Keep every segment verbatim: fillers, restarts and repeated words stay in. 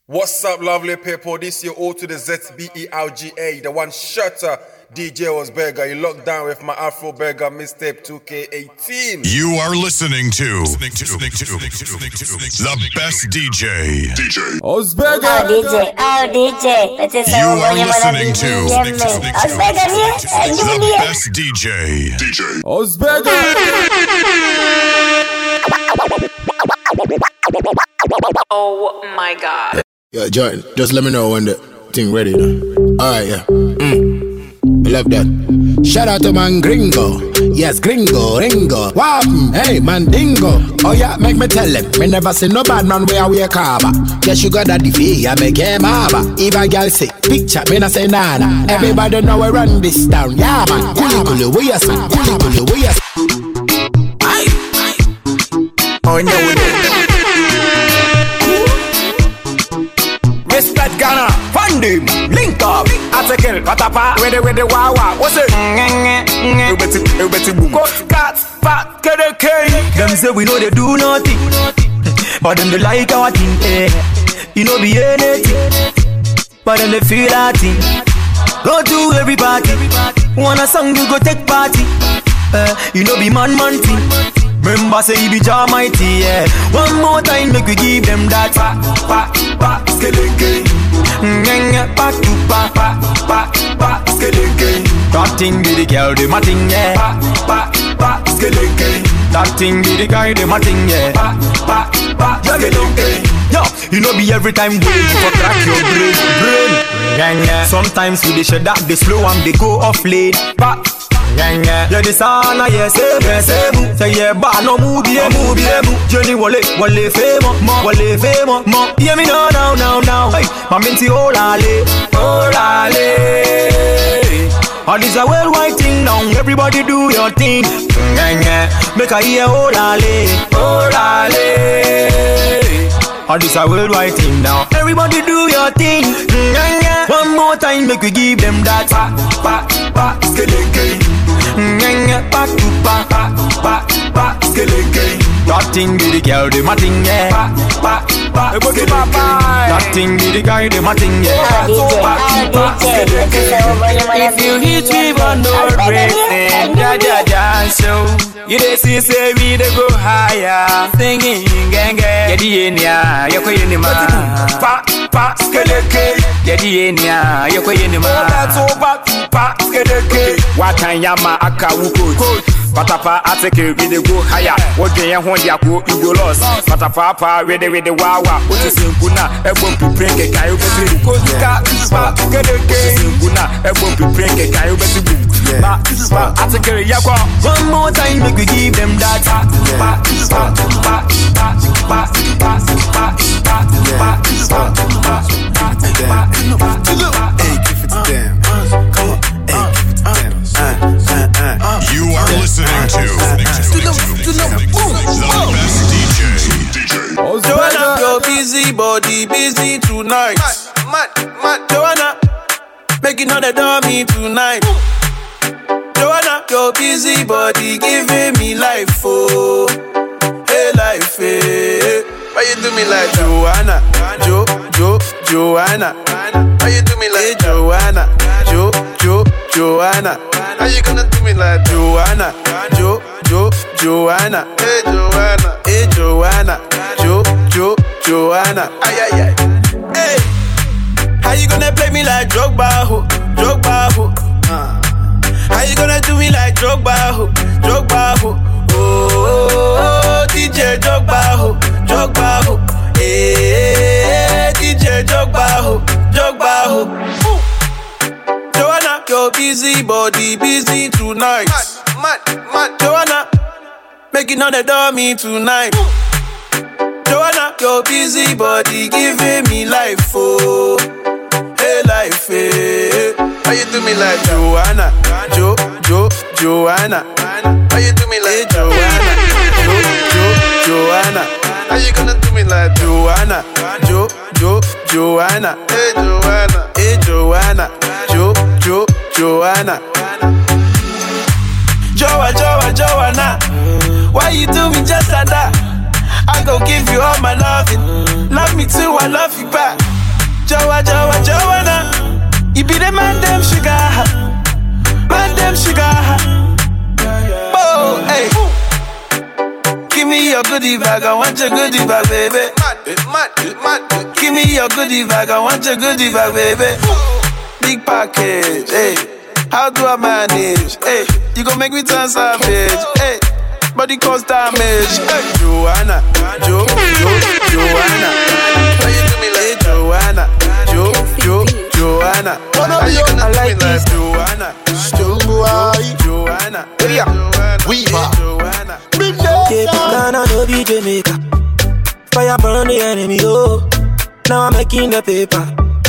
What's up, lovely people? This year, all to the Z B E R G A, the one shutter D J was Berger. You locked down with my Afro Berger mixtape two K eighteen. You are listening to, listening to, listening to, listening to the best D J. D J. Osberger. Oh, D J. Oh, D J. You are listening to, listening to, listening to the best D J. D J. Osberger. Oh my God. Yeah, Jordan, just let me know when the thing ready now. Alright, yeah. Mm. I love that. Shout out to man Gringo. Yes, Gringo, Ringo. Wham, hey, man Dingo. Oh yeah, make me tell him. Me never see no bad man where we a carver. Yes, you got that fee, I make him harbor. If a girl say, picture, me not say nada. Everybody know we run this town. Yeah, man. Kuli kuli, we a son. Kuli kuli, we a son. Aye, aye. Oh, no, we don't. Respect Ghana, fund him, link up, article, patapa, with the with the wawa, what's it? You better, you better boom. Cut, cut, fat, get a K. Them say we know they do nothing, but them they like our thing, eh? You know be anything, but them they feel our thing. Go to every party, want a song you go take party, uh, you know be man man thing. Remember say he be Jah mighty, yeah. One more time make we give them that pa, pa, pa, skeleke. Ngenga, pa, tu, pa, pa, pa, pa, skeleke. That thing be the girl, the matting, yeah. Pa, pa, pa, skeleke. That thing be the guy, the matting, yeah. Pa, pa, pa, skeleke. Yo, you know be every time we for crack your brain, brain. Ngenga. Sometimes we dey shut up, they slow and they go off late. Pa, yeah, yeah, this all I yes, yes, say yeah, but no move, yeah, move, yeah, move. Johnny Wale, Wale famo, Wale famo, mo. Yeah, me now, now, now, now. Hey, my minty olale, olale. All this a worldwide thing now. Everybody do your thing. Yeah, yeah. Make a hear olale, olale. All this a worldwide thing now. Everybody do your thing. Yeah, yeah. One more time, make we give them that. Pa, pa, pa, skeleke. Ngenga, pa, tu, pa, pa, pa, pa, skeleke. That thing be the girl, the matting, yeah. Pa, pa, pa, skeleke. That thing be the guy, the matting, yeah. Pa, pa, skeleke. If you hit me on no racing, ja, ja, ja, show. You dey see, say we dey go higher. Singing, genge. Yedi enya, yoko yenima. Pa, pa, skeleke. Yedi enya, yoko yenima. That's over, pa, skeleke. Watan yama aka wuko. Patapa ateke we dey go higher. What dey yan hon dia ko you go lost. Patapa pa we dey we dey wawa. What is simpuna ebon piprenge kan you be go ka pa skeleke. Simpuna ebon piprenge kan you be ba ba ateke yakwa. One more time make we give them that. Pa pa pa pa pa pa pa pa pa pa. Hey, give it to them. Come on, hey, give it to them. Uh, uh, uh. You are listening to the best D J. Joanna, your busy body busy tonight. Mad, mad, Joanna, making all the dummy tonight. Joanna, your busy body giving me life, oh, hey life, hey. Why you do me like Joanna, Jo, Jo, Joanna? Why you do me like hey, Joanna, Jo, Jo, Joanna? How you gonna do me like Joanna, Jo, Jo, Joanna? Hey Joanna, hey Joanna, Jo, Jo, Joanna? Ay ay ay. Hey, how you gonna play me like Drogba, ho, Drogba, ho? Uh. How you gonna do me like Drogba, ho, Drogba, ho? Oh, oh, oh, D J Drogba, ho, Drogba, ho. Hey, D J Drogba, ho, Drogba, ho. Joanna, your busy body busy tonight. Mad, mad, mad. Joanna, making all the dummy tonight. Joanna, your busy body giving me life, oh, hey life, hey. How you do me like Joanna, Jo, Jo, Joanna? How you do me like hey, Joanna, Jo, Jo, Joanna? How you gonna do me like Joanna, Jo, Jo, Joanna? Hey Joanna, hey Joanna, Jo, Jo, Joanna. Joa, Joa, Joanna, why you do me just like that? I gon' give you all my loving. Love me too, I love you back. Joa, Joa, Joanna. You be the man, them sugar. Man, them sugar. Oh, hey. Give me your goodie bag, I want your goodie bag, baby. Give me your goodie bag, I want your goodie bag, baby. Big package, hey. How do I manage? Hey, you gon' make me turn savage. Hey, body cause damage. Hey, Joanna, Jo, Jo, Joanna. How you do me like Joanna, Jo, Jo, Joanna. How you gonna I like this Joanna, Joanna, Joanna. Weaver, Joanna. Ghana no be Jamaica. Fire burn the enemy, oh. Now I'm making the paper.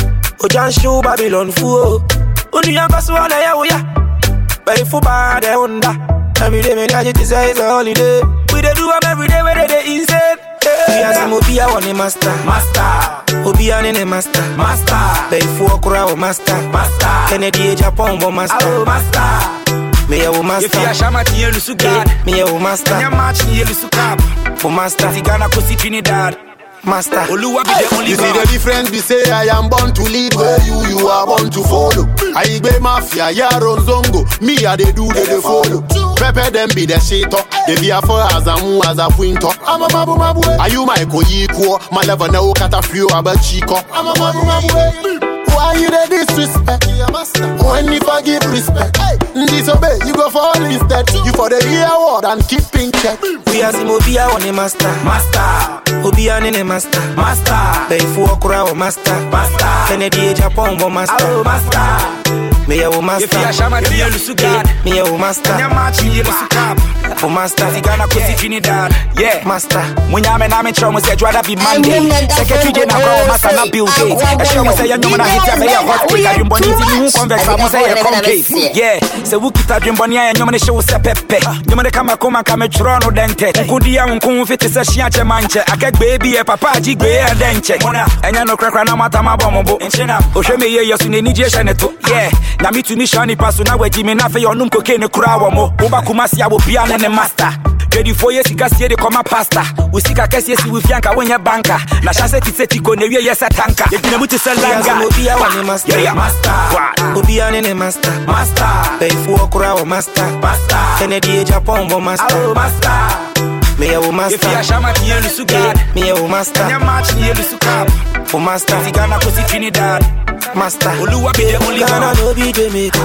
Ojan show Babylon fool. Only young person wanna hear we ya. But if you buy the Honda, every day me gadget is a holiday. We dey do them every day where they insane. We as a movie I want a master, master. Obi an a master, master. But if you okra o master, master. Kennedy Japan o master, oh master. Me a master. If you a shama tiye lusu God, me a master. Nya match tiye lusu cap, for master. Tigana kosi Trinidad. Master, Oluwa be the only. You see the difference, we say I am born to lead where you, you are born to follow. I be mafia, Yaron Zongo, me a they do, they, they follow. Pepe them be the shater, they be a for as a mu as a winter. I'm a mabu mabu. Are you my co-equal? My level now kata few about Chico. I'm a mabu mabu. Why you the disrespect? When you forgive respect, disobey, you go fall instead. You for the year word and keep in check. We as him Obi a one a master, master. Obi an a master, master. But if you okra o master, master. Kennedy Japan o master, oh master. Me a master. If you a shama tiye lusu God, me a master. Nya match tiye lusu cap, for master. Tigana kosi Trinidad, yeah, master. Munya me na me try mo say Jwada be Monday. Secretary General go master na Bill Gates. I show mo say ya nyoma na hit ya me ya hot cake. Dream boni ti mu convex mo say ya concave. Yeah, say wu kita dream boni ya nyoma ne show say pepe. Nyoma ne kama koma kama tro no dente. Nkudi ya nko fit say hia che manche. Akegbe bi e papa ji gbe e denche. Enya no krakra na mata ma bombo. Ohwe me ye yesu ne nije hye ne to. Yeah. Na me to me shani pass na waji me na fe yo num koke ne kura wo mo wo ba kuma sia wo bia ne master twenty four years sika sie de koma pastor we sika kese si we fianka wonya banka na chance ti seti ko ne wie yes tanka ye gina muti selanga obi a one master yeah master obi a ne master master pay for kura wo master master Kennedy Japan wo master oh master me a master if you a shama tiye lusu God me a master nya match tiye lusu cap for master Tigana kosi Trinidad master Oluwa be the only one. No be Jamaica.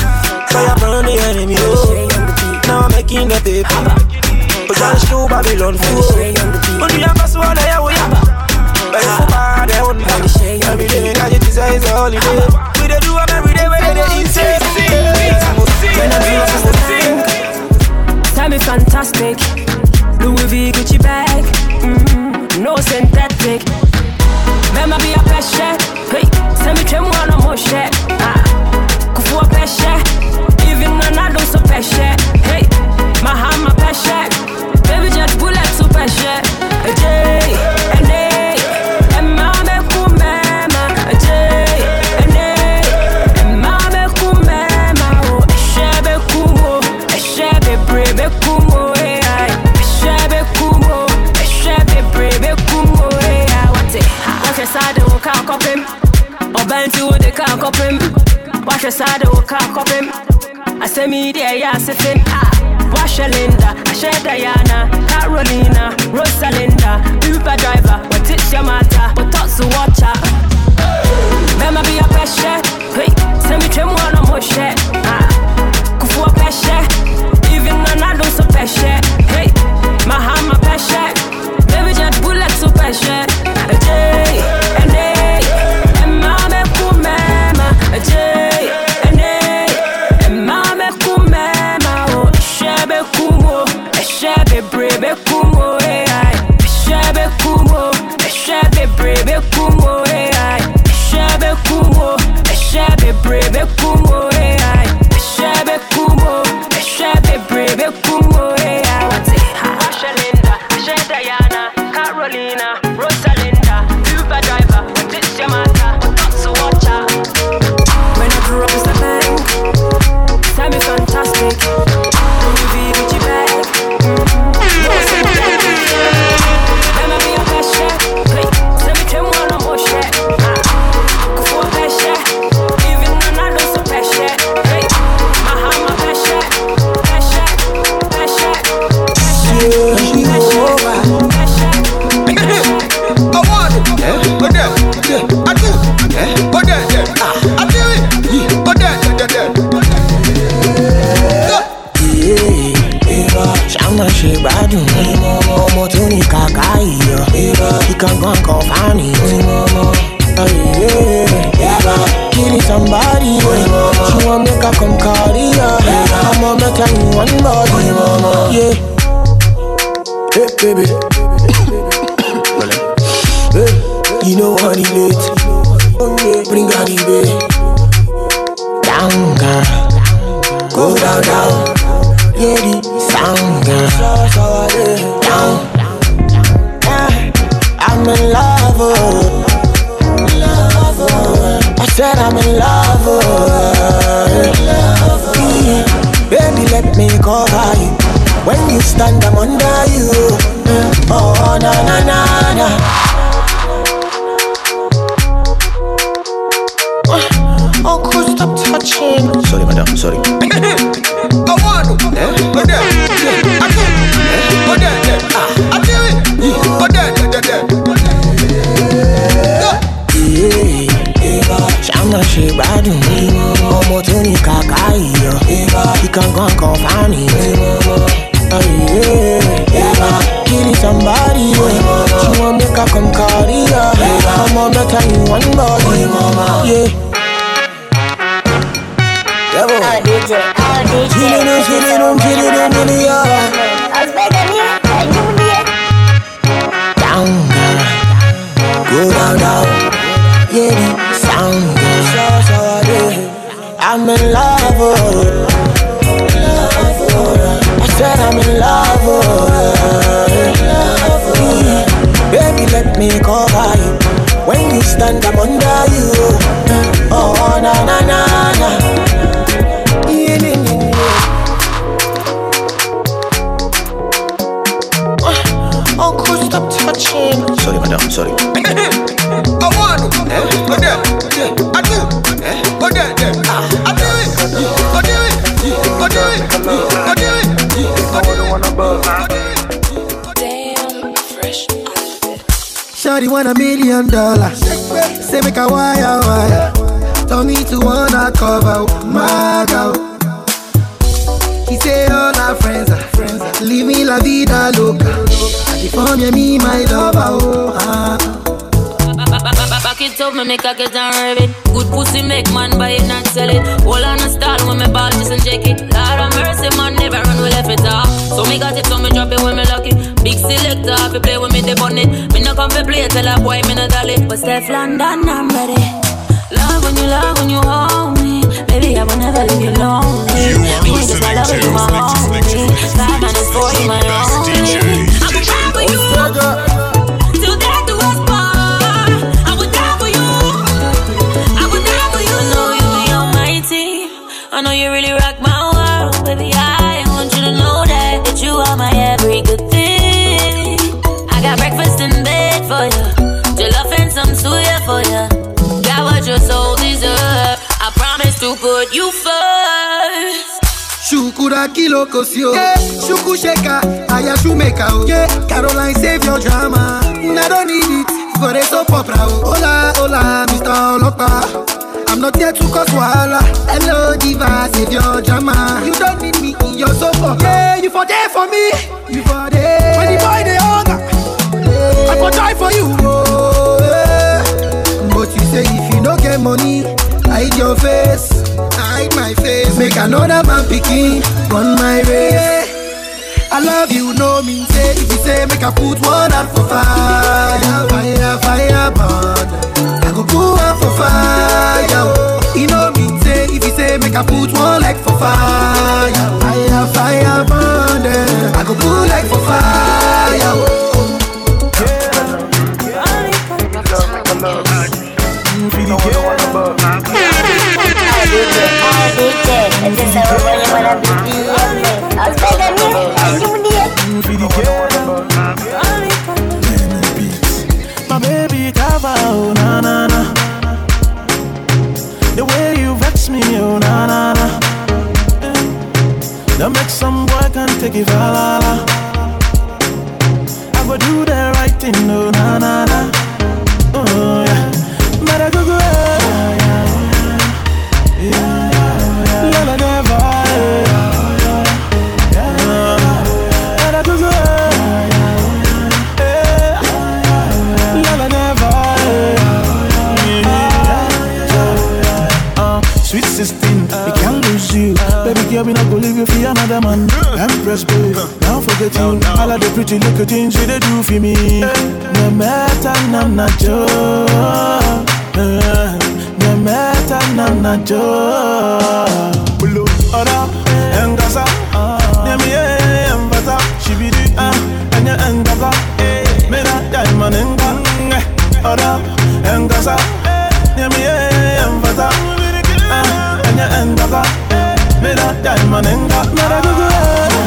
Fire burn the enemy, oh. Now I'm making the paper. Ojan show Babylon fool. Only young person wanna hear we ya. But if you buy the Honda, every day me gadget is a holiday. We dey do them every day where they insane. When I feel just the thing, time is fantastic. Louis V Gucci bag, mm, no synthetic. Mema be a pressure, hey. Send me trim one on more shit. Ah, kufu a pressure. Even when I don't so pressure, hey. My hand my pressure. Baby just bullet to pressure. A J and A, and mama kumema. A J and A, and mama kumema. Oh, shebe kumo, shebe brebe kumo. Hey, shebe kumo, shebe brebe kumo. Hey, what's it? Watch your side, oh, can't cop him. Or bend you with the can't cop him. Watch your side, oh, can't cop him. I say me there, yeah, sitting. Ah, wash your Linda, I share Diana, Carolina, Rosalinda, Uber driver, what it's your matter, but talks to watch her. Mema be a pressure, hey, send me trim one on more shit. Ah, kufu a pressure, even when I don't so pressure. Hey, my hand, my pressure, baby just bullet to pressure. A J and A, and mama kumema. A J and A, and mama kumema. Oh, shebe kumo, shebe brebe kumo. Hey, shebe kumo, shebe brebe kumo. Hey. me, babe. Down, girl. Go down, down. Yeah, the sound, girl. Down. Yeah. I'm in love, oh. Love, oh. I said I'm in love, oh. Love, oh. Baby, let me cover you. When you stand, I'm under you. Oh, na na na na. Uncle, stop touching. Sorry, madam, sorry. I want to. Go there. I do. Go there. I do it. Go there. Shama she badu. Omo Tony Kakai. He can go and confine it. Killing somebody. She want make her come carry her. I'm a better in one body. Yeah. Oh, D J, oh, D J. Chillin' on, chillin' on, chillin' on, chillin' on. I was begging you, and you did. Down, girl. Go down, down. Yeah, the sound, girl. I'm in love, oh. Love, oh. I said I'm in love, oh. Love, oh. Baby, let me cover you. When you stand, I'm under you. Oh, na na na na. Uncle, stop touching. Sorry, madam, sorry. I want to. Go there. I do. Go there. I do it. Go do it. Go do it. Go do it. Go do it. Damn, fresh on the bed. Shawty want a million dollars. Say make a wire wire. Tell me to wanna cover my girl. He say all our friends are friends. Leave me la vida loca. For me, my lover, oh, ah. Back it up, me make a get and rev it. Good pussy make man buy it, not sell it. Hold on a stall when me ball just and check it. Lord of mercy, man, never run, we left it off. So me got it, so me drop it when me lucky. Big selector, if you play with me, they bun it. Me no come for play, tell a boy, me no dolly. But Steph London, I'm ready. Love when you love, when you hold me. Baby, I will never leave you lonely. You are listening to Five minutes for you, my best D J. I would die for you. Till death do us part. I would die for you. I would die for you. I know you, you're my team. I know you really rock my world, baby. I want you to know that that you are my every good thing. I got breakfast in bed for you, jollof and some suya for you. Got what your soul deserves. I promise to put you first. Shukura kilo kosio, yeah. Shuku sheka, aya shumeka, oh. Yeah. Caroline save your drama. I don't need it for a soap opera. Oh. Hola, hola, Mister Olopa. I'm not here to cause wahala. Hello, diva, save your drama. You don't need me in your soap opera. Yeah, you for there for me. You for there. When the boy they hunger, yeah. I for die for you. Oh, yeah. But you say if you don't get money, hide your face. Hide my face. Make another man picking on my way. I love you, no mean say. If you say make I put one out for fire, fire, fire, burn. I go put one for fire. You know mean say. If you say make I put one leg for fire, fire, fire, burn. I go put leg for fire. D J, oh, D J. Ese es el rollo para B D M. I was begging you, and you did. My baby cover, oh na na na. The way you vex me, oh na na na. Don't make some boy can take it, la la la. I go do the right thing, oh na na na. Oh yeah, better go go. Yeah, yeah, yeah. La la never. Yeah, yeah. Better go go. Yeah, la la never. Yeah. Uh, sweet sixteen, we can't lose you. Baby girl, we not go leave you for another man. Empress babe, don't forget you. All of the pretty little things you they do for me. No matter, I'm not joke. No matter. na jo. Bulu ora engasa, nyami e mbata. She be the ah, anya engasa. Me na diamond enga, ora engasa, nyami e mbata. Ah, anya engasa. Me na diamond enga, me na go go.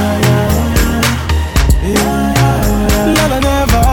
Love never.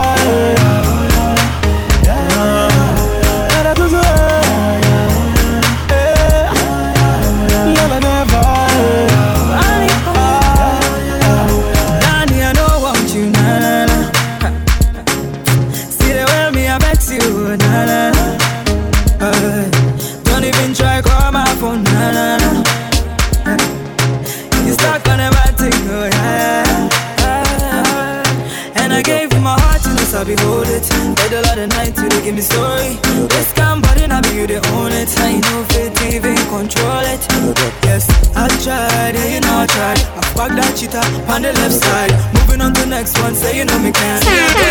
I behold it. Dead a lot of night till they give me story. This calm body now be you they own it. I know fit even control it. Yes, I tried, yeah you know I tried. I fucked that cheetah on the left side. Moving on to the next one, say you know me can.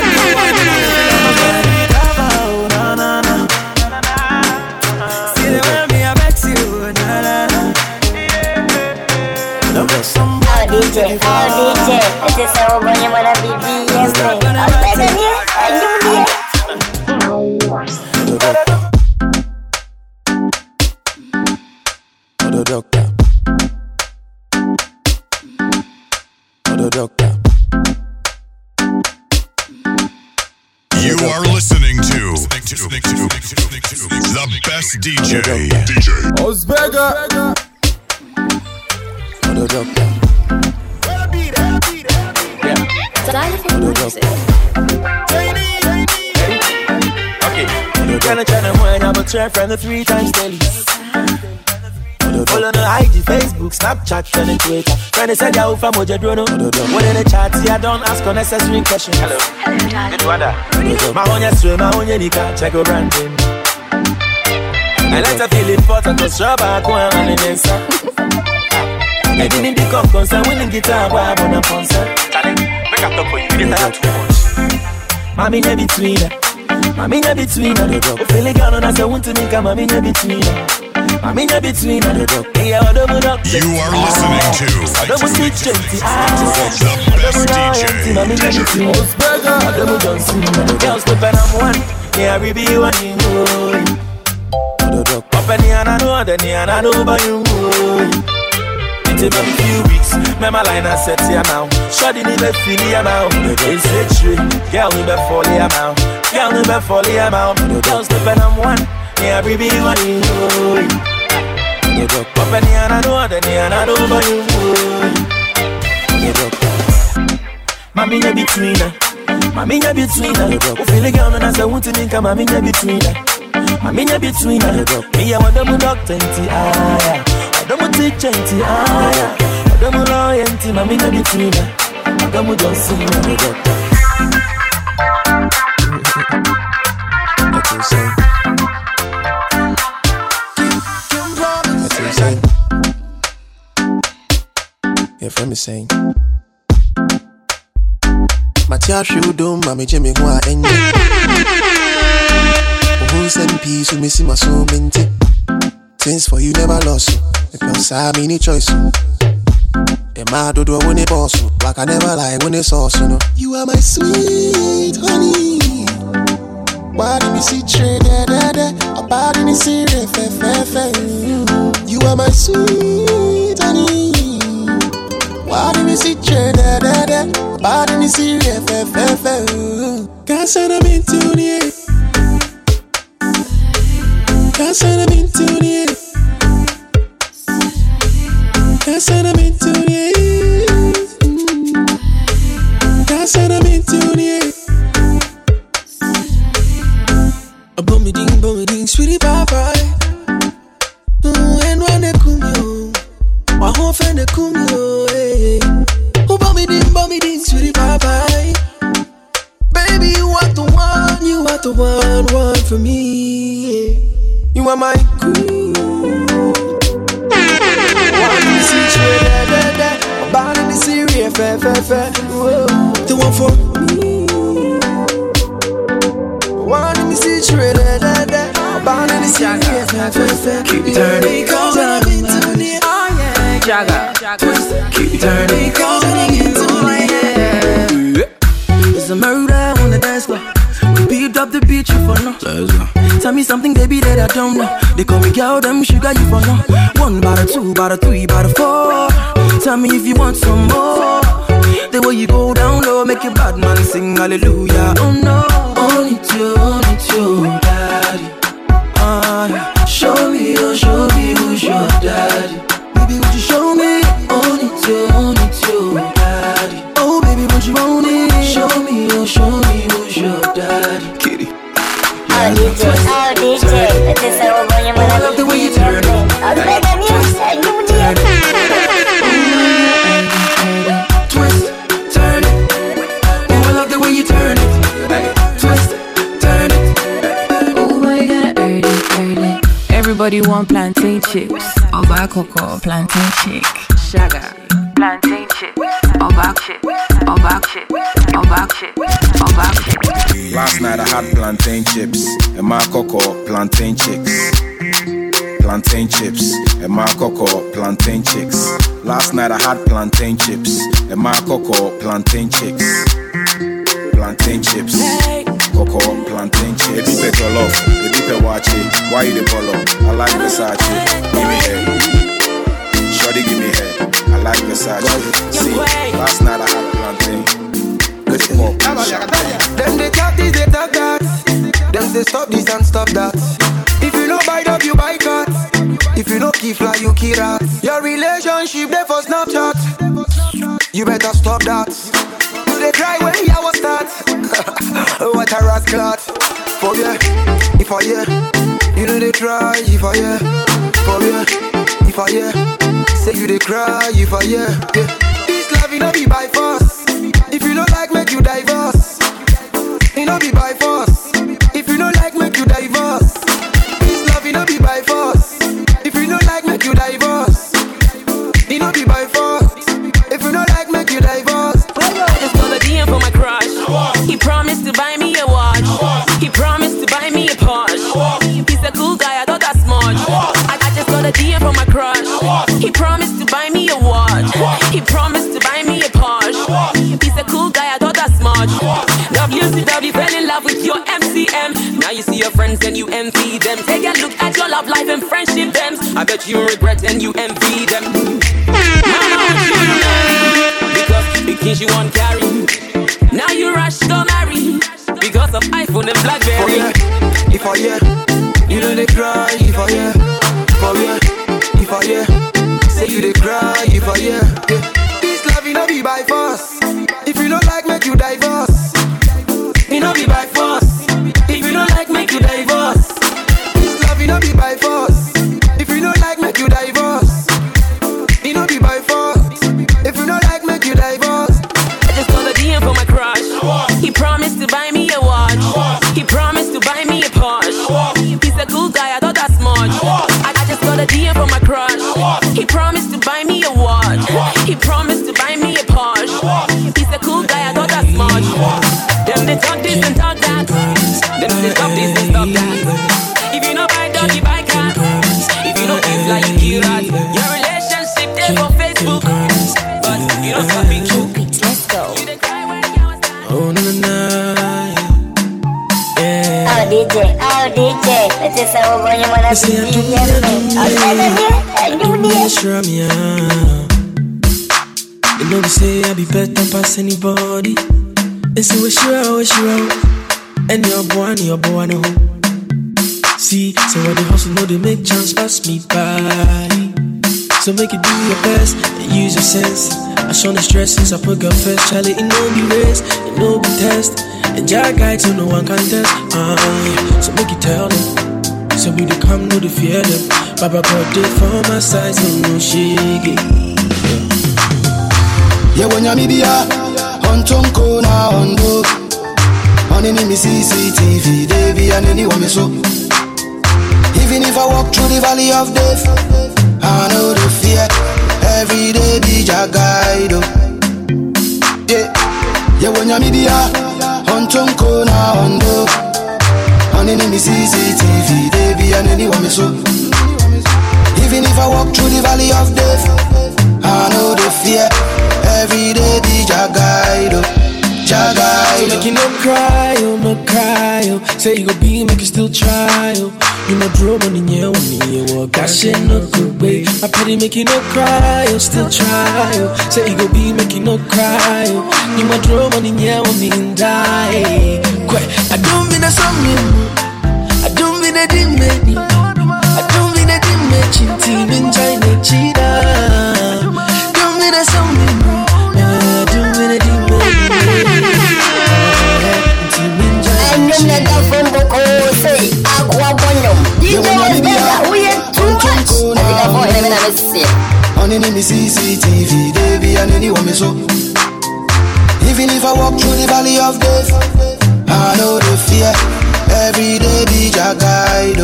See the way me I vex you, na na na. Oh D J, oh D J, ese es el coño para B B M. The doctor. The doctor. You are listening to the best D J. D J Osberga. The doctor. Okay, you kinda tryna wind up a track from the three times daily. Follow the I G, Facebook, Snapchat, and Twitter. When they said you're from Mojedrono, when in the chat, see I don't ask unnecessary questions. Hello, it's Wanda. My own yes, my own Yanika, check your branding. I like to feel important, cause you're back when I'm in the inside. I didn't the come concern, winning guitar, why I'm on a concert. Make up for you, get that too much. Mommy, in between her. Mommy, in between her. Oh, feeling girl, and I say, want to make a mommy, in between her. Mommy, in between her. You are listening to the best D J. Girls, the pen I'm one. Yeah, we be one you. Up and here, I know, then here, I know about you. It's a few weeks, me my line I set here now. Shawty ni be feel here now. It's a tree, girl ni be fall here now. Girl ni be fall here now. Girls the pen I'm one, yeah we be one you. Up and here I know, then here I know about you. Mami in between her, mami in between her. Who feel the girl and I say want to make a mami in between her. Mami in between her. Me I want them doctor into ah. Adamu teachenti aya, Adamu loyalty, mami na bitina, Adamu Johnson na the doctor. That's insane. That's insane. Yeah, from me saying. Matia shudo, mami Jimmy wa enye. Who send peace, who miss him so minty. Things for you never lost. Because I mean any choice. And my do do when it boss. Like I never lie when it's awesome. No? You are my sweet honey. Why did me see trade da da da? About in the series, fe fe fe. You are my sweet honey. Why did me see trade da da da? About in the series, fe fe fe. Can't send them into the air. Can't send them into the air. Can't send them into the air. Can't send them into the air. A bummy ding, bummy ding, sweetie papa. And when they come you, my whole friend they come you. Oh, bummy ding, bummy ding, sweetie papa. Baby, you are the one, you are the one, one for me. You are my queen. About in the series, fair, fair, fair. The one for me. One in the situation, about in the Keep it turning, turning into me. Oh yeah, Jagger, twist, keep it turning, turning into my head. It's a murder on the dance floor. We beat up the beach for no. Tell me something, baby, that I don't know. They call me girl, them sugar you for no. One by the two, by the three, by the four. Tell me if you want some more. The way you go down low, make your bad man sing hallelujah. Oh no, only you, only you, daddy. Uh, show me, oh show me who's your daddy. Baby, would you show me? Only you, only you, daddy. Oh baby, would you own it? Show me, oh show me who's your daddy. Kitty. Oh D J, oh D J, this is how we're going. I love the way you turn it. I was begging you, and you did. Twist, turn it. Oh, I love the way you turn it. Twist, turn it. Oh my God, early, early. Everybody want plantain chips. Oba cocoa, plantain chick. Sugar, plantain chips. Oba chips, oba chips, oba chips, oba chips. Last night I had plantain chips and my cocoa plantain chicks. Plantain chips and my cocoa plantain chicks. Last night I had plantain chips and my cocoa plantain chicks. Plantain chips, cocoa plantain chips. Baby pet your love, baby pet watch it. Why you the follow? I like Versace. Give me head, shorty give me head. I like Versace. See, last night I had plantain. Them they talk this, they talk that. Them say stop this and stop that. If you no buy dog, you buy cat. If you no key fly, you key rat. Your relationship there for Snapchat. You better stop that. Do they cry when you was start? What a rascal. For yeah, if I yeah, you know they try. If I yeah, for yeah, if I yeah, say you they cry. If I yeah, yeah. This love you no be by force. If you don't like, make you divorce. It no be by force. If you don't like, make you divorce. This love, it no be by force. If you don't like, make you divorce. It no be by force. If you don't like, make you divorce. I just got a D M for my crush. He promised to buy me a watch. He promised to buy me a Porsche. He's a cool guy, I thought that's much. I, I just got a D M for my crush. He promised to buy me a watch. He promised to buy me a Porsche. He's a cool guy, I thought that's much. W C W fell in love with your M C M. Now you see your friends and you envy them. Take a look at your love life and friendship them. I bet you regret and you envy them. Mama, you marry because the kids you want carry. Now you rush to marry because of iPhone and Blackberry. Oh, yeah. If I yeah, you know they cry. If I yeah, oh yeah, if I yeah, say you they cry. If I yeah, yeah. This love you no be by force. If you don't like, make you divorce. It no be by force. If you don't like, make you divorce. This love it no be by force. If you don't like, make you divorce. It no be by force. If you don't like, make you divorce. I just got a D M for my crush. He promised to buy me a watch. He promised to buy me a Porsche. He's a cool guy, I thought that's much. I, I just got a D M for my crush. He promised to buy me a watch. He promised to buy me a Porsche. He's a cool guy, I thought that's much. Them they talk this and talk that. Them they stop this and stop that. If you no buy dog, you buy cat. If you no give like you kill rat. Your relationship there for Facebook, but you don't stop it. Let's go. Oh na na na. Yeah. Oh D J, oh D J, this is how we're going. I was begging you, and you did. You know they say I be better past anybody. They say we sure, we sure. And your boy, and your boy, no. See, so when they hustle, know they make chance pass me by. So make it do your best and use your sense. I show the stress since I put God first. Charlie, it no be race, it no be test. And your guide so no one can test. Uh, yeah. So make it tell them. So we they come, no they fear them. Baba God did for my side, so no shake. Yeah, when you're media, on Tonko na on do. On any me C C T V, they be and anyone me so. Even if I walk through the valley of death, I know the fear. Every day be your guide. Yeah, yeah, when you're media, on Tonko na on do. On any C C T V, they be and anyone me so. Even if I walk through the valley of death, I know the fear. Every day be Jagaido, Jagaido. So make you no cry, oh no cry, oh. Say you gon' be, make you still try, oh. You know draw money, yeah, money, yeah. Well, that shit no good way. I pity make you no cry, oh, still try, oh. Say you gon' be, make you no cry, oh. You know draw money, yeah, money and die. Quite, I don't mean a song, I don't mean a dimmy. I don't mean a dimmy, team in China, cheetah. Don't mean a song, I don't mean a dimmy. I'm not that from Boko, say, Aqua Bono. You know what's better, we are too much. I think I bought him in a mistake. On any C C T V, they be and anyone me so. Even if I walk through the valley of death, I know the fear. Every day be Jagaido.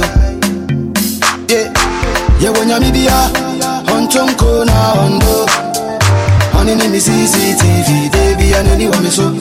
Yeah, yeah, when you're media, on Chonko na Hondo. On any C C T V, they be and anyone me so.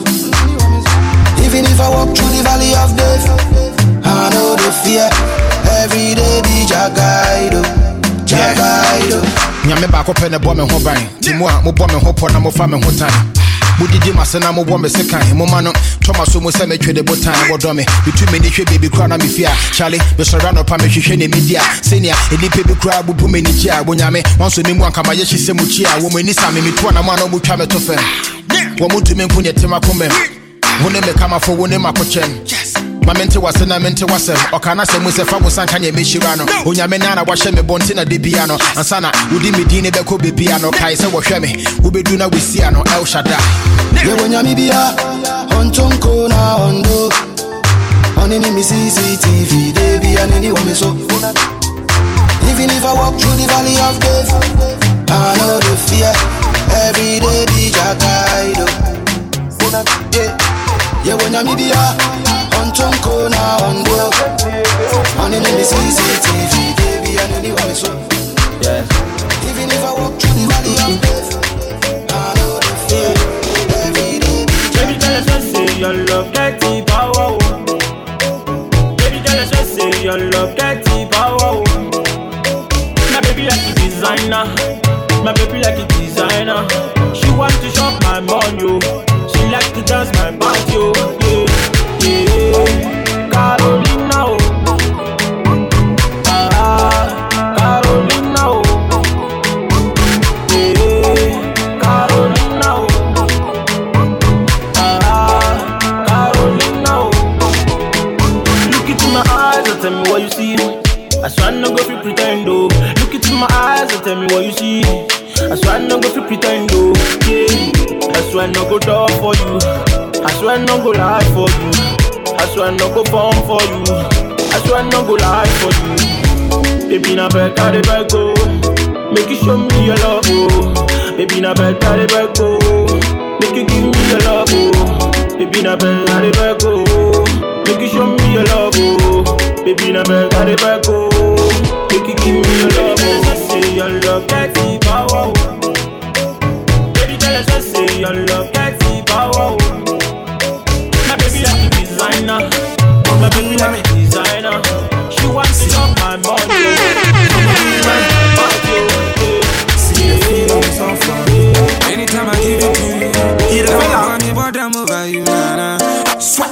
Even if I walk through the valley of death, I know the fear. Every day be Jagaido, Jagaido. Nyame baako pɛ ne bɔ me ho ban Timu a mo bɔ me ho pɔ na mo fa me ho tan Budidi masena mo bɔ me sekan Mo ma no Thomas so mo sɛ me twede botan wo dɔ me Bitu me ni hwɛ baby kura na me fia Charlie me sɔre no pa me hwehwɛ ne media Senia enipe bi kura bubu me ni kia Wo nyame wanso me mu anka ma ye hyese mu kia Wo mo ni sa me me to na mo na mo twa me to fem Wo mo tu me nko ne tema komem Wo ne me kama fo wo ne makochem Mamente wase na mente wasem Okana se mu se fa wo sanka nye meshira no Onyame na na wahye me bonte na de bia no Ansana wodi me din be ko bebia no Kai se wo hwe me wo bedu na wesia no El Shaddai Ye wonyame bia on Chonko na Hondo On any C C T V they be and anyone me so. Even if I walk through the valley of death, I know the fear. Every day be Jagaido. Yeah, yeah, when I'm media, on Chonko na Hondo. On any C C T V, baby, and anyone so. Yeah. Even if I walk through the valley of death, I know the fear. Every day be Jagaido. Baby, tell us what say your love get the power. Baby, tell us what say your love get the power. My baby like a designer, my baby like a designer. She want to shop my money, yo. She like to dance my body, yo. Yeah, yeah. Carolina, oh. Ah, Carolina, oh. Yeah, Carolina, oh. Ah, Carolina, oh. Look into my eyes and tell me what you see. I swear no go fi pretend, oh. Look into my eyes and tell me what you see. I swear no go fi pretend, oh. Yeah. I swear no go door for you. I swear no go lie for you. I swear no go bomb for you. I swear no go lie for you. Baby na beg, carry back, go. Make you show me your love, oh. Baby na beg, carry back, go. Make you give me your love, oh. Baby na beg, carry back, go. Make you show me your love, oh. Baby na beg, carry back, go. Make you give me your love, oh. Say your love get the power. Baby tell us what say your love get the power. My baby like a designer, my baby like a designer. She wants to chop my money. See the feelings on fire. Anytime I give it to you, you don't want me, but I'm over you, nah, nah. Sweat.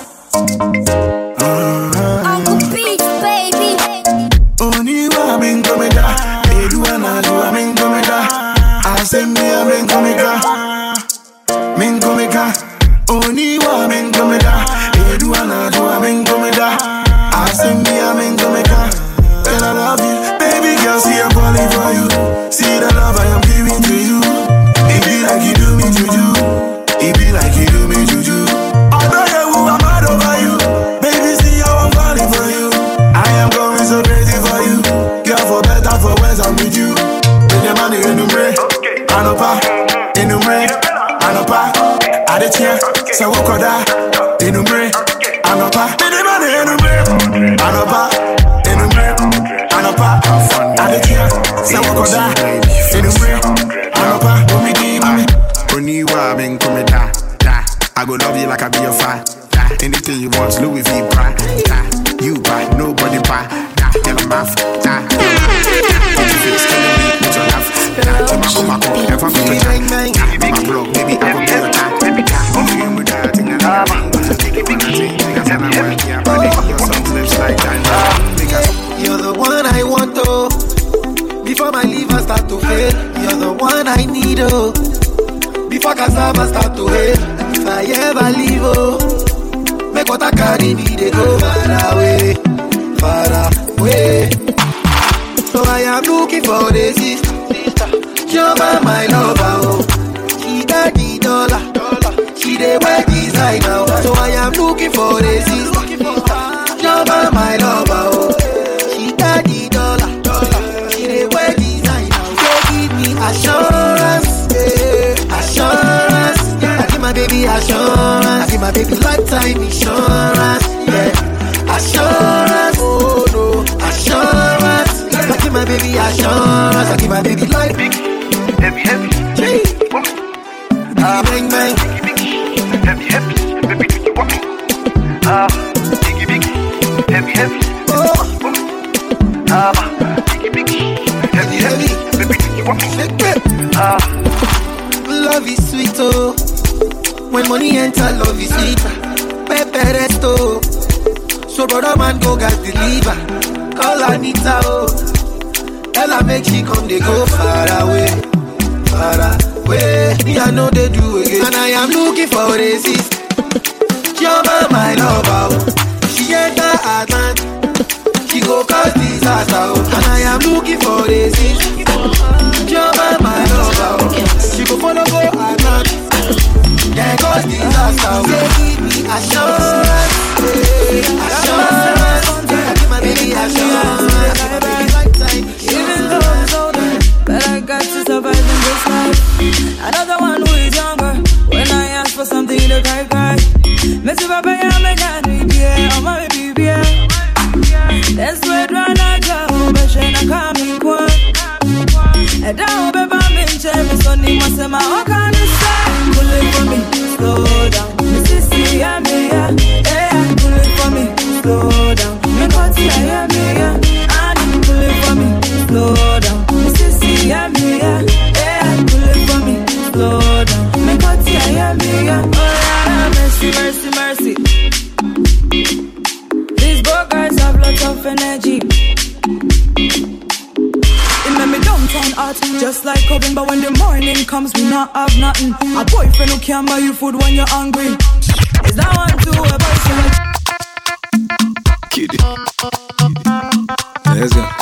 Uncle Beats, baby. Only one I'm coming down. Baby, when I do, I'm in coming down. I say me, I'm in coming down. Min coming down. Only one I'm coming down. Baby, when I do, I'm in coming down. I say me, I'm in coming down. And I love you, baby girl. See I'm falling for you. See the love I am giving to you. It be like you do me juju. It be like you do me juju. I know you, I'm mad over you. Baby, see how I'm falling for you. I am going so crazy for you. Girl, for better, for worse, I'm with you. With the money in the brain, I know pa. In the brain, I know pa. I the chair, so what could I? In the brain, I know pa. With the money in the brain, I know pa. In the brain, I know pa. I the chair, so what could I? In the brain, I know pa. What me give me? Only one I'm coming down. I go love you like I be your fan. Anything you want, Louis V. Prada. you buy, nobody buy. Nah, tell them off. Nah, it's killing me with your laugh. Nah, tell my mama come, never be your time. Nah, my bro, maybe I will be your time. Nah, you with that thing that I want. Take it when I take it, because I'm a white, yeah, but your songs lips like that. You're the one I want, oh. Before my liver start to fail, you're the one I need, oh. Before cassava start to hail, if I ever leave, oh, make what I carry me, they go far away, far away. So I am looking for the sister, you're my lover, oh. She got the dollar, she the wear designer, oh. So I am looking for the sister, you're my lover, oh. She got the dollar, she the wear designer, oh. So give me assurance, yeah. Assurance, I give my baby assurance, I give my baby lifetime insurance, yeah. Assurance, oh no, assurance, I give my baby assurance, I give my baby life. Heavy, heavy, heavy, bang, bang, heavy, heavy, baby, do you want me? Ah, biggie, biggie, heavy, heavy, oh, ah, biggie, biggie, heavy, heavy, baby, do you want me? Ah. Love is sweet, oh. When money enter, love is sweet. Pepe resto. So brother man go gas deliver. Call Anita, oh. Tell her make she come, they go far away, far away. Me I know they do again. And I am looking for a sister. You're my lover, oh. She enter Atlantic, she go cause disaster, oh. And I am looking for a sister. You're my lover, oh. She go follow go Atlantic, yeah, cause disaster. Say give me assurance, yeah, assurance. I give my baby assurance, even though it's older, but I got to survive in this life. Another one who is younger. When I ask for something, they cry, cry. Messi papa ya me gani bie, oh my baby bie. Then sweat run out, oh, but she na coming kwa. And now baby I'm in cherry, so ni must my all kind of style. Pull it for me, slow down. Missy, yeah, me, yeah, yeah. Pull it for me, slow down. Me got ya, yeah, me, yeah. And pull it for me, slow down. Missy, yeah, me, yeah, yeah. Pull it for me, slow down. Me got ya, yeah, me, yeah. Oh yeah, mercy, mercy, mercy. These bogarts have lots of energy. It make me downtown hot, just like oven. But when the morning comes, we not have nothing. A boyfriend who can't buy you food when you're hungry. Is that one too a boyfriend? Kid it. Let's go.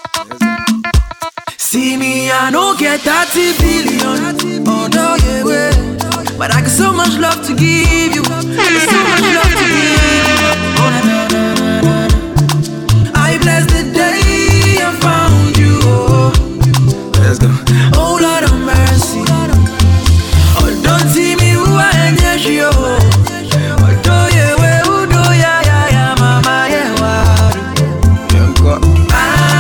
See me, I don't get thirty billion. Oh no, yeah, way. But I got so much love to give you. There's so much love to give you. Oh, na, na, na, na, na. I bless the day I found you. Oh. Let's go. Oh Lord of mercy. Oh, don't see me who I am, yes, yo. Oh, do you, where, who do ya, ya, ya, mama, yeah, what? Ah,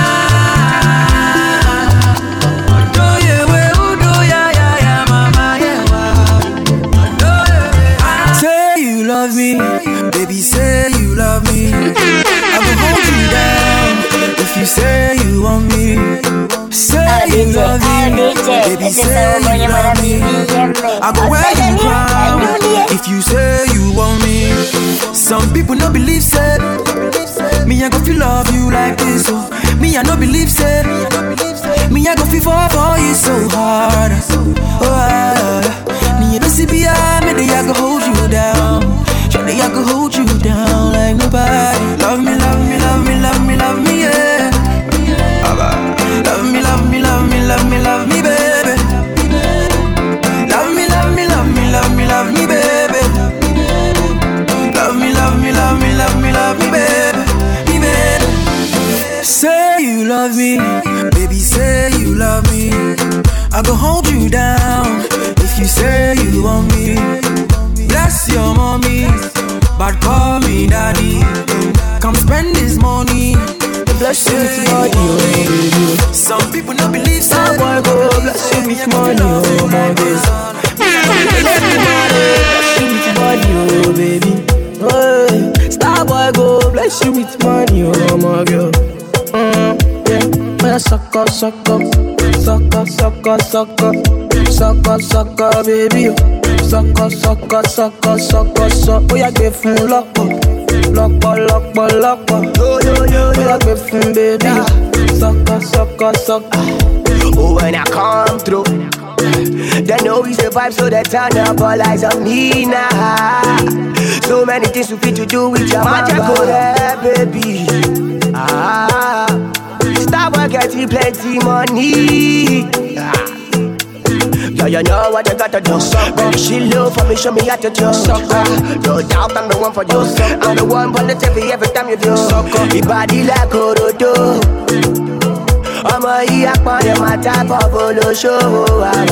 oh, do you, where, who do ya, ya, ya, mama, yeah, what? Oh, do you, ah. Say you love me, baby, say you love me. I will hold you down if you say you want me. Say you love me, baby, say you love me. I go wear you crown if you say you want me. Some people no believe say me I go feel love you like this, oh. Me I no believe say me I go feel for for you so hard. Oh, ah, me I don't see behind me, they I go hold you down. Surely I go hold you down like nobody. Love me, love me, love me, love me, love me, yeah. Love me, love me, love me, love me, love me, baby. Love me, love me, love me, love me, love me, baby. Love me, love me, love me, love me, love me, baby, me, baby. Say you love me, baby, say you love me. I go hold you down if you say you want me. Bless your mommy, but call me daddy. Come spend this money. Bless you with money, oh baby. Some people don't believe so. I wanna go bless you with money, oh my days. Bless you with money, oh baby. Hey, Starboy go bless you with money. oh my girl. Mm, yeah, yeah, suck up, suck up, suck up, suck up, suck up, suck up, suck up, baby. Suck up, suck up, suck up, suck up, suck up. Oh yeah, give me lock up, lock up, lock up, lock up. Yo yo yo, oh yeah, give me baby. Suck up, suck up, suck up. Oh, when I come through, they know we survive, so they turn up all eyes on me now. So many things we fit to do with your magic, yeah, baby. Ah, stop work, getting plenty money. Ah. Yeah, you know what you gotta do. When she low for me, show me how to do. Uh, no doubt I'm the one for you. I'm the one for the T V every time you do. Your body like Orodo. I'm a yakman, you're my type of polo show.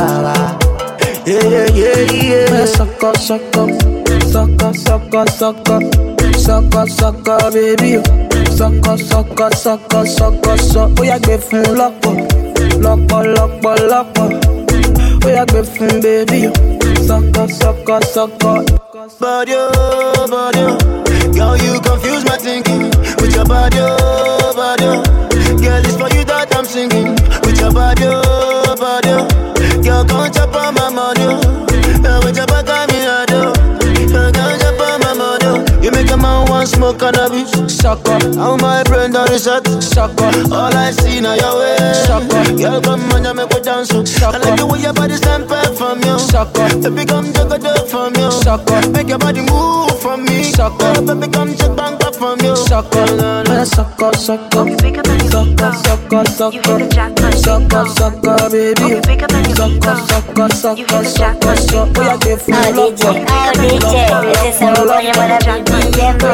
Yeah, yeah, yeah. Suck up, suck up, suck up, suck up, suck up, suck up, suck up, baby. Suck up, suck up, suck up, suck up, suck up. Oh yeah, give me lock up, lock up, lock up, lock up. Oh yeah, give me baby. Suck up, suck up, suck up. Body, oh, body, oh. Girl, you confuse my thinking with your body, oh, body, oh. Girl, it's for you that I'm singing with your body, oh, body, oh. Girl, come chop on my money, oh. With your back on me, I do. Girl, come chop on my money, oh. You make a man want smoke cannabis. Suck up. How my brain done is shut. Suck up. All I see now your way. Suck up. Girl, come on, you make me dance. Suck I like the way your body stand back from you. Suck up. Baby, come take a dip from you. Suck up. Make your body move from me. Suck up. Baby, come take bang back from you. Suck up. Yeah, suck up, suck up. Suck up, suck up, suck up. Suck up, suck up, baby. Suck up, suck up, suck up, suck up, suck up. Oh yeah, give me lock up. Oh D J, this is a boy wanna be D M.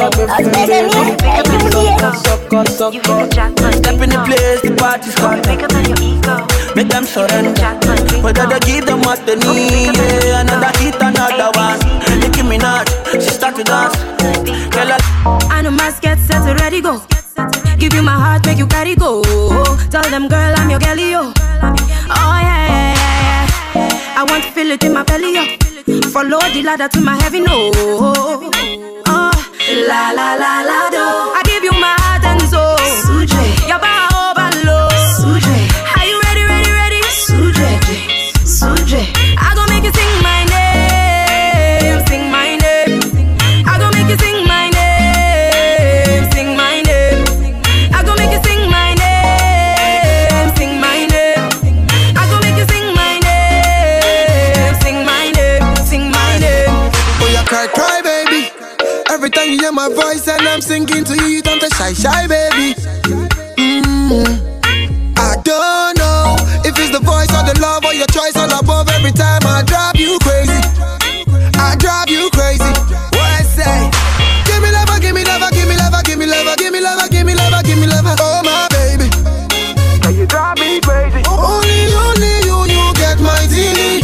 Suck up, suck up. Step in the place, the party's hot. Make them surrender. Whether they give them what they need, yeah, another hit, another one. Nicki Minaj, she start to dance. Girl, I know my get set to ready go. Give you my heart, make you carry go. Tell them, girl, I'm your girlie, yo. Oh yeah, yeah, yeah, yeah. I want to feel it in my belly, yo. Follow the ladder to my heaven, no. Oh, la la la la do. I give you my heart and soul. Suje, your bar overload. Suje, are you ready, ready, ready? Suje, Suje, I gon' make you sing my name, sing my name. I gon' make you sing my name, sing my name. I gon' make you sing my name, sing my name. I gon' make you sing my name, sing my name, sing my name. Oh, you cry, cry, baby. Every time you hear my voice and I'm singing to you, you don't shy, shy, baby. Mm-hmm. I don't know if it's the voice or the love or your choice all above. Every time I drive you crazy, I drive you crazy. What I say? Give me love, give me love, give me love, give me love, give me love, give me love, give me love. Oh my baby, can you drive me crazy? Only, only you, you get my zini.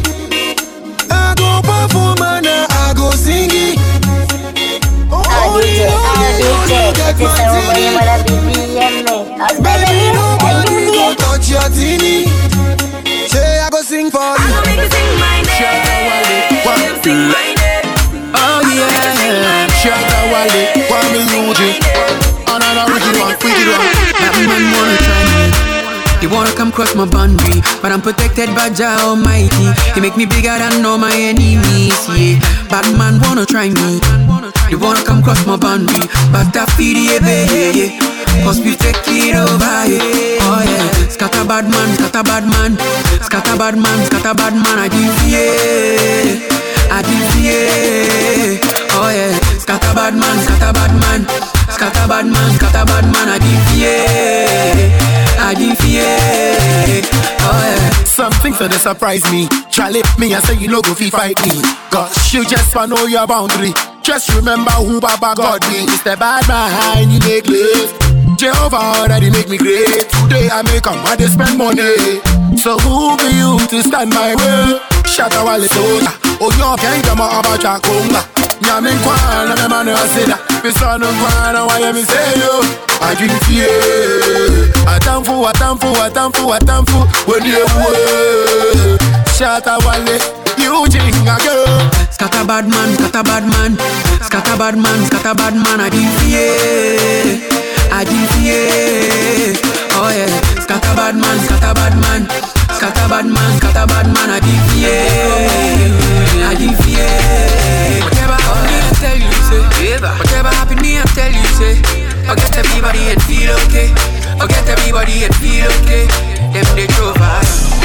I go perform and I go sing it. Oh D J, oh D J, this is a boy wanna be D M. Baby, nobody go touch your tini. Say I go sing for you. I gon' make you sing my name, sing my name. Oh yeah, Shatta Wale, Kwame Yuji. Another wicked one, wicked one. That man wanna try me. He wanna come cross my boundary, but I'm protected by Jah Almighty. He make me bigger than all my enemies, yeah. Bad man wanna try me. They wanna come cross my boundary, but I feel the yeah, yeah. Cause we take it over, yeah. Oh yeah. Scatter bad man, scatter bad man. Scatter bad man, scatter bad man. I give yeah. I give yeah. Oh yeah. Scatter bad man, scatter bad man. Scatter bad man, scatter bad man. I give yeah. I give yeah. Oh yeah. Something for to surprise me. Charlie, me and say you no go fi fight me. Cause you just wanna know your boundary. Just remember who Baba God be. It's the bad behind you make live. Jehovah already make me great. Today I make a money, spend money. So who be you to stand my way? Shatta Wale Soda. Oh you can't come out about your conga. Nyamin kwana me manu asida. Pisano kwana why me say yo. I drink fear. Atamfu, atamfu, atamfu, atamfu. When you away. Shatta Wale. You jinga girl. Scatter bad man, scatter bad man. Scatter bad man, scatter bad man. I give yeah. I give yeah. Oh yeah, scatter bad man, scatter bad man, scatter bad man, scatter bad man. I give yeah, I give yeah. Whatever happen me, I tell you say. Whatever happen me, I tell you say. Forget everybody and feel okay. Forget everybody and feel okay. Them they throw fire.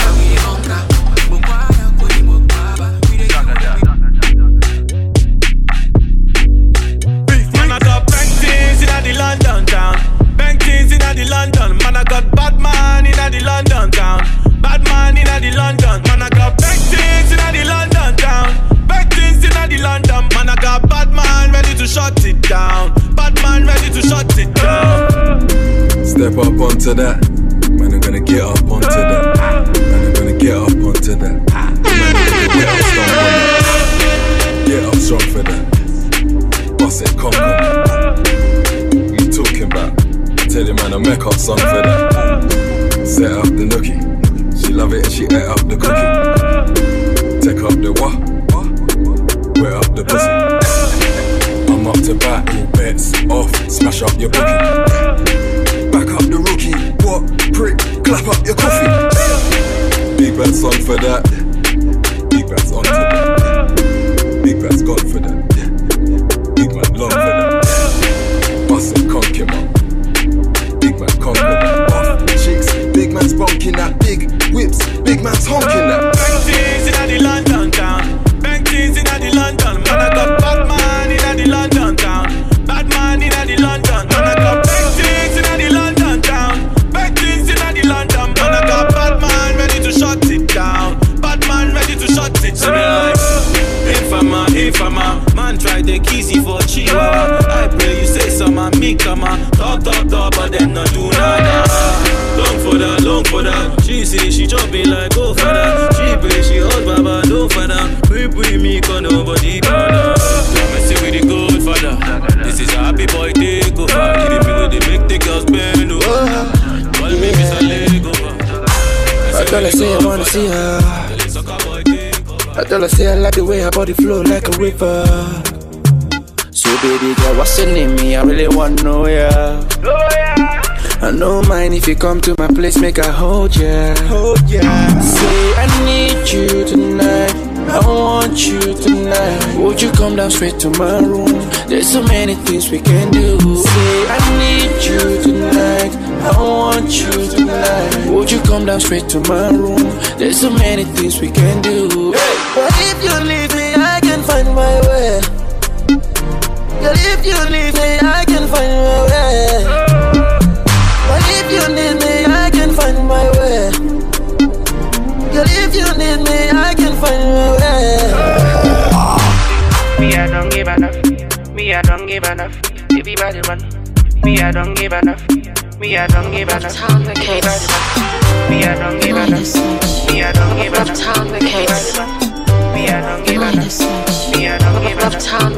Man, I got bank things in the London town. Bank things in the London. Man, I got bad man in the London town. Bad man in the London. Man, I got bank things in the London town. Bank things in the London. Man, I got bad man ready to shut it down. Bad man ready to shut it down. Step up onto that. Man, I'm gonna get up onto that. Man, I'm gonna get up onto that. Man, I'm gonna get up strong on that. Get up strong for that. Boss it, come on. What you talking about? I tell you, man, I make up song for that. Set up the nookie. She love it and she ate up the cookie. Take up the what? Wet up the pussy. I'm up to bat, all bets off. Smash up your bookie. Back up the rookie. What? Prick. Clap up your coffee. Big bad song for that. Big bad's on to that. Big bad's gone for that. Big man long for that. Bust it, conk him up. Big man conquer that. Off chicks. Big man's bonking that. Big whips. Big man's honking that. Bank things in the London town. Bank things in the London. Man, I got bad man in the London town. Bad man in the London. Man, I got bank things in the London town. Bank things in the London. Man, I got bad man ready to shut it down. Bad man ready to shut it down. Infama, infama. Man, try the easy for Chihuahua. I pray you say some and me come on. Talk, talk, talk, but them not do nada. Long for that, long for that. She say she jumping like go for that. She pray she hold baba, no for that. We bring me cause nobody bother. I'm messing with the good father. This is a happy boy take over. Give me with the make the girls bend over. Call me Mister Lego. I tell her say I wanna see her. I tell her say I like the way her body flow like a river. So baby girl, what's your name? Me, I really wanna know ya. I don't mind if you come to my place, make I hold ya. Hold ya. Say I need you tonight. I want you tonight. Would you come down straight to my room? There's so many things we can do. Say I need you tonight. I want you tonight. Would you come down straight to my room? There's so many things we can do. Hey. But if you leave me, I can find my way. Girl, if you leave me, I can find my way. But if you need me, I can find my way. Girl, if you need me, I can find my way. Me, I don't give enough. Me, I don't give enough. Everybody run. Me, I don't give enough. Me, I don't give enough. Everybody run. Me, I don't give enough. Me, I don't give enough. Everybody run. Me, I don't give enough. Me, I don't give enough. Uptown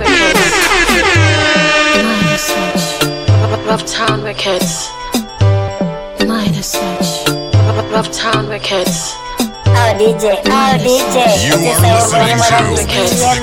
the kids. Minus switch. Uptown the kids. Oh D J, oh D J. You are listening to the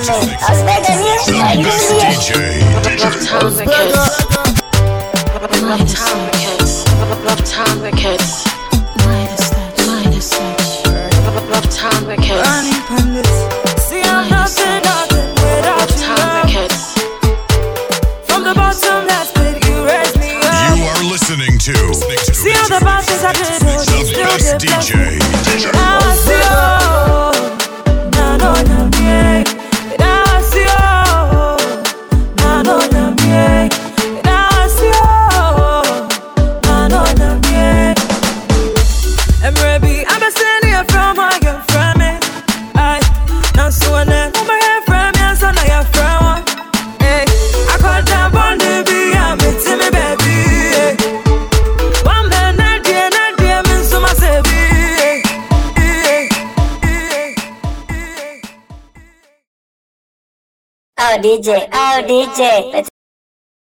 best D J. Uptown the kids. Uptown the kids. Uptown the kids. Minus switch. Minus switch. Uptown the kids. See, I'm nothing, nothing without you. Uptown the kids. From the bottom, that's good, you raised me up. You are listening to See all the bad things I did, the still best did D bless J. me. Now I see you. Now I know I'm here. Now I see you. Now I know I'm here. Now I see you. Now I know I'm here. And baby, I'm sitting here from my girlfriend. I now so I let my hair from you, so now you're from. Hey, I caught that on the beat, I'm meeting me, baby. One man, I did, I did, I'm so much, baby. Oh D J, oh D J.